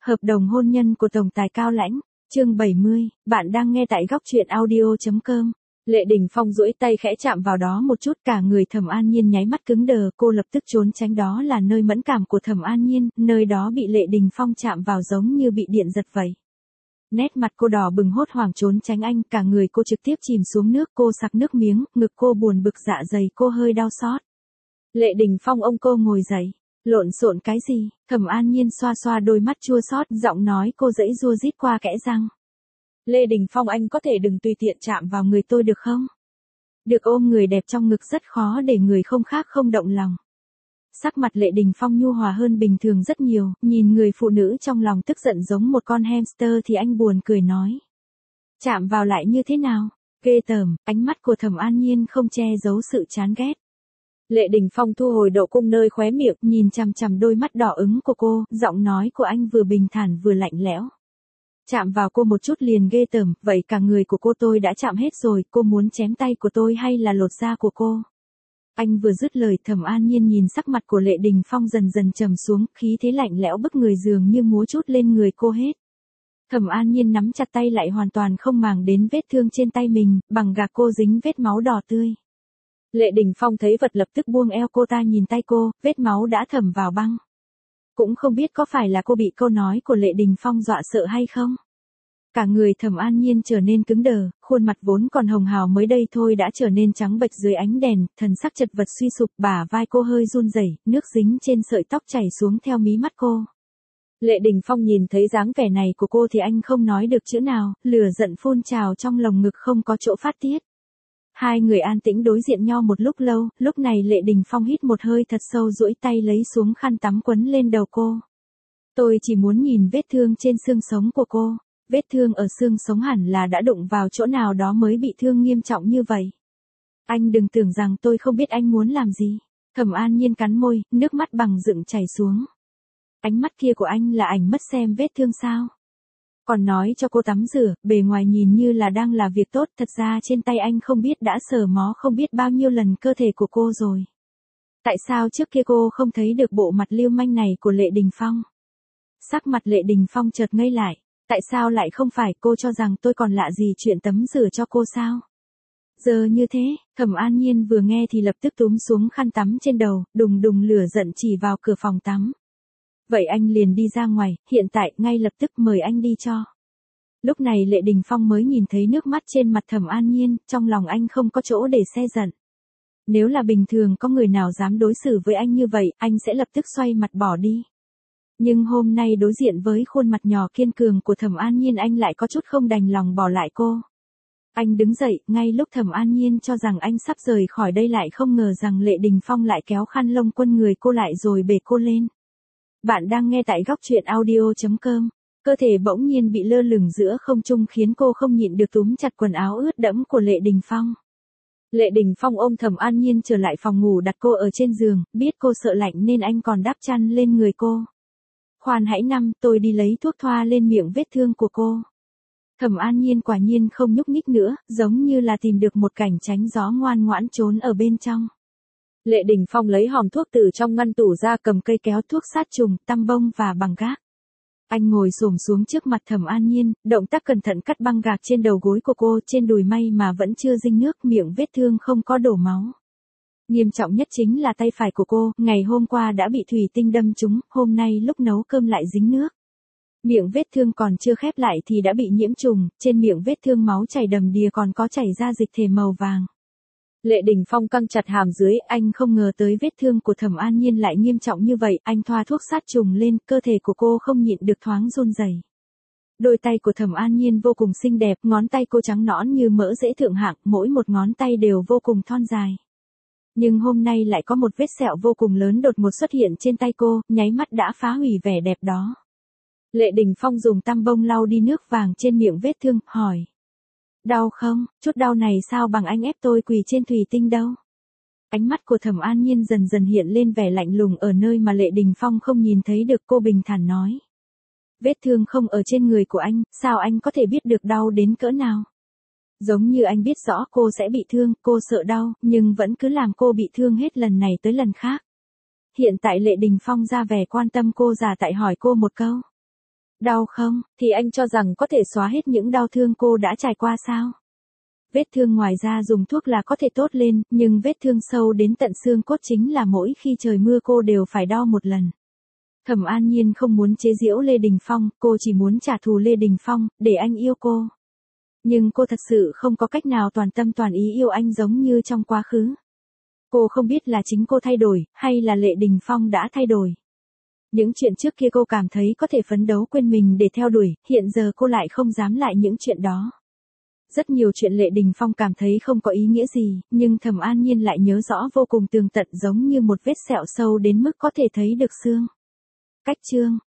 Hợp đồng hôn nhân của tổng tài Cao Lãnh, chương 70, bạn đang nghe tại góc truyện audio.com. Lệ Đình Phong duỗi tay khẽ chạm vào đó một chút, cả người Thẩm An Nhiên nháy mắt cứng đờ, cô lập tức trốn tránh, đó là nơi mẫn cảm của Thẩm An Nhiên, nơi đó bị Lệ Đình Phong chạm vào giống như bị điện giật vậy. Nét mặt cô đỏ bừng, hốt hoảng trốn tránh anh, cả người cô trực tiếp chìm xuống nước, cô sặc nước miếng, ngực cô buồn bực, dạ dày cô hơi đau xót. Lệ Đình Phong ôm cô ngồi dậy. Lộn xộn cái gì? Thẩm An Nhiên xoa xoa đôi mắt chua xót, giọng nói cô dãy giụa rít qua kẽ răng. Lệ Đình Phong, anh có thể đừng tùy tiện chạm vào người tôi được không? Được ôm người đẹp trong ngực rất khó để người không khác không động lòng. Sắc mặt Lệ Đình Phong nhu hòa hơn bình thường rất nhiều, nhìn người phụ nữ trong lòng tức giận giống một con hamster thì anh buồn cười nói. Chạm vào lại như thế nào? Ghê tởm. Ánh mắt của Thẩm An Nhiên không che giấu sự chán ghét. Lệ Đình Phong thu hồi độ cung nơi khóe miệng, nhìn chằm chằm đôi mắt đỏ ửng của cô, giọng nói của anh vừa bình thản vừa lạnh lẽo. Chạm vào cô một chút liền ghê tởm, vậy cả người của cô tôi đã chạm hết rồi, cô muốn chém tay của tôi hay là lột da của cô? Anh vừa dứt lời, Thẩm An Nhiên nhìn sắc mặt của Lệ Đình Phong dần dần trầm xuống, khí thế lạnh lẽo bức người dường như múa chút lên người cô hết. Thẩm An Nhiên nắm chặt tay lại, hoàn toàn không màng đến vết thương trên tay mình, bằng gạc cô dính vết máu đỏ tươi. Lệ Đình Phong thấy vật lập tức buông eo cô ta, nhìn tay cô, vết máu đã thẩm vào băng. Cũng không biết có phải là cô bị câu nói của Lệ Đình Phong dọa sợ hay không. Cả người Thẩm An Nhiên trở nên cứng đờ, khuôn mặt vốn còn hồng hào mới đây thôi đã trở nên trắng bệch dưới ánh đèn, thần sắc chật vật suy sụp, bả vai cô hơi run rẩy, nước dính trên sợi tóc chảy xuống theo mí mắt cô. Lệ Đình Phong nhìn thấy dáng vẻ này của cô thì anh không nói được chữ nào, lửa giận phun trào trong lồng ngực không có chỗ phát tiết. Hai người an tĩnh đối diện nhau một lúc lâu, lúc này Lệ Đình Phong hít một hơi thật sâu, duỗi tay lấy xuống khăn tắm quấn lên đầu cô. Tôi chỉ muốn nhìn vết thương trên xương sống của cô. Vết thương ở xương sống hẳn là đã đụng vào chỗ nào đó mới bị thương nghiêm trọng như vậy. Anh đừng tưởng rằng tôi không biết anh muốn làm gì. Thẩm An Nhiên cắn môi, nước mắt bằng dựng chảy xuống. Ánh mắt kia của anh là ảnh mất xem vết thương sao? Còn nói cho cô tắm rửa, bề ngoài nhìn như là đang là việc tốt, thật ra trên tay anh không biết đã sờ mó không biết bao nhiêu lần cơ thể của cô rồi. Tại sao trước kia cô không thấy được bộ mặt lưu manh này của Lệ Đình Phong? Sắc mặt Lệ Đình Phong chợt ngây lại. Tại sao lại không phải, cô cho rằng tôi còn lạ gì chuyện tắm rửa cho cô sao? Giờ như thế, Thẩm An Nhiên vừa nghe thì lập tức túm xuống khăn tắm trên đầu, đùng đùng lửa giận chỉ vào cửa phòng tắm. Vậy anh liền đi ra ngoài, hiện tại, ngay lập tức mời anh đi cho. Lúc này Lệ Đình Phong mới nhìn thấy nước mắt trên mặt Thẩm An Nhiên, trong lòng anh không có chỗ để se giận. Nếu là bình thường có người nào dám đối xử với anh như vậy, anh sẽ lập tức xoay mặt bỏ đi. Nhưng hôm nay đối diện với khuôn mặt nhỏ kiên cường của Thẩm An Nhiên, anh lại có chút không đành lòng bỏ lại cô. Anh đứng dậy, ngay lúc Thẩm An Nhiên cho rằng anh sắp rời khỏi đây lại không ngờ rằng Lệ Đình Phong lại kéo khăn lông quấn người cô lại rồi bế cô lên. Bạn đang nghe tại góc truyện audio.com. Cơ thể bỗng nhiên bị lơ lửng giữa không trung khiến cô không nhịn được túm chặt quần áo ướt đẫm của Lệ Đình Phong. Lệ Đình Phong ôm Thẩm An Nhiên trở lại phòng ngủ, đặt cô ở trên giường, biết cô sợ lạnh nên anh còn đắp chăn lên người cô. Khoan hãy tôi đi lấy thuốc thoa lên miệng vết thương của cô. Thẩm An Nhiên quả nhiên không nhúc nhích nữa, giống như là tìm được một cảnh tránh gió, ngoan ngoãn trốn ở bên trong. Lệ Đình Phong lấy hòm thuốc từ trong ngăn tủ ra, cầm cây kéo thuốc sát trùng, tăm bông và bằng gác. Anh ngồi xổm xuống trước mặt Thẩm An Nhiên, động tác cẩn thận cắt băng gạc trên đầu gối của cô, trên đùi may mà vẫn chưa dinh nước, miệng vết thương không có đổ máu. Nghiêm trọng nhất chính là tay phải của cô, ngày hôm qua đã bị thủy tinh đâm trúng, hôm nay lúc nấu cơm lại dính nước. Miệng vết thương còn chưa khép lại thì đã bị nhiễm trùng, trên miệng vết thương máu chảy đầm đìa, còn có chảy ra dịch thể màu vàng. Lệ Đình Phong căng chặt hàm dưới, anh không ngờ tới vết thương của Thẩm An Nhiên lại nghiêm trọng như vậy, anh thoa thuốc sát trùng lên, cơ thể của cô không nhịn được thoáng run rẩy. Đôi tay của Thẩm An Nhiên vô cùng xinh đẹp, ngón tay cô trắng nõn như mỡ dễ thượng hạng, mỗi một ngón tay đều vô cùng thon dài. Nhưng hôm nay lại có một vết sẹo vô cùng lớn đột ngột xuất hiện trên tay cô, nháy mắt đã phá hủy vẻ đẹp đó. Lệ Đình Phong dùng tăm bông lau đi nước vàng trên miệng vết thương, hỏi. Đau không? Chút đau này sao bằng anh ép tôi quỳ trên thủy tinh đâu? Ánh mắt của Thẩm An Nhiên dần dần hiện lên vẻ lạnh lùng ở nơi mà Lệ Đình Phong không nhìn thấy được, cô bình thản nói. Vết thương không ở trên người của anh, sao anh có thể biết được đau đến cỡ nào? Giống như anh biết rõ cô sẽ bị thương, cô sợ đau, nhưng vẫn cứ làm cô bị thương hết lần này tới lần khác. Hiện tại Lệ Đình Phong ra vẻ quan tâm cô, giả tại hỏi cô một câu. Đau không, thì anh cho rằng có thể xóa hết những đau thương cô đã trải qua sao? Vết thương ngoài ra dùng thuốc là có thể tốt lên, nhưng vết thương sâu đến tận xương cốt chính là mỗi khi trời mưa cô đều phải đo một lần. Thẩm An Nhiên không muốn chế giễu Lê Đình Phong, cô chỉ muốn trả thù Lê Đình Phong, để anh yêu cô. Nhưng cô thật sự không có cách nào toàn tâm toàn ý yêu anh giống như trong quá khứ. Cô không biết là chính cô thay đổi, hay là Lê Đình Phong đã thay đổi. Những chuyện trước kia cô cảm thấy có thể phấn đấu quên mình để theo đuổi, hiện giờ cô lại không dám lại những chuyện đó. Rất nhiều chuyện Lệ Đình Phong cảm thấy không có ý nghĩa gì, nhưng Thẩm An Nhiên lại nhớ rõ vô cùng tường tận giống như một vết sẹo sâu đến mức có thể thấy được xương. Cách chương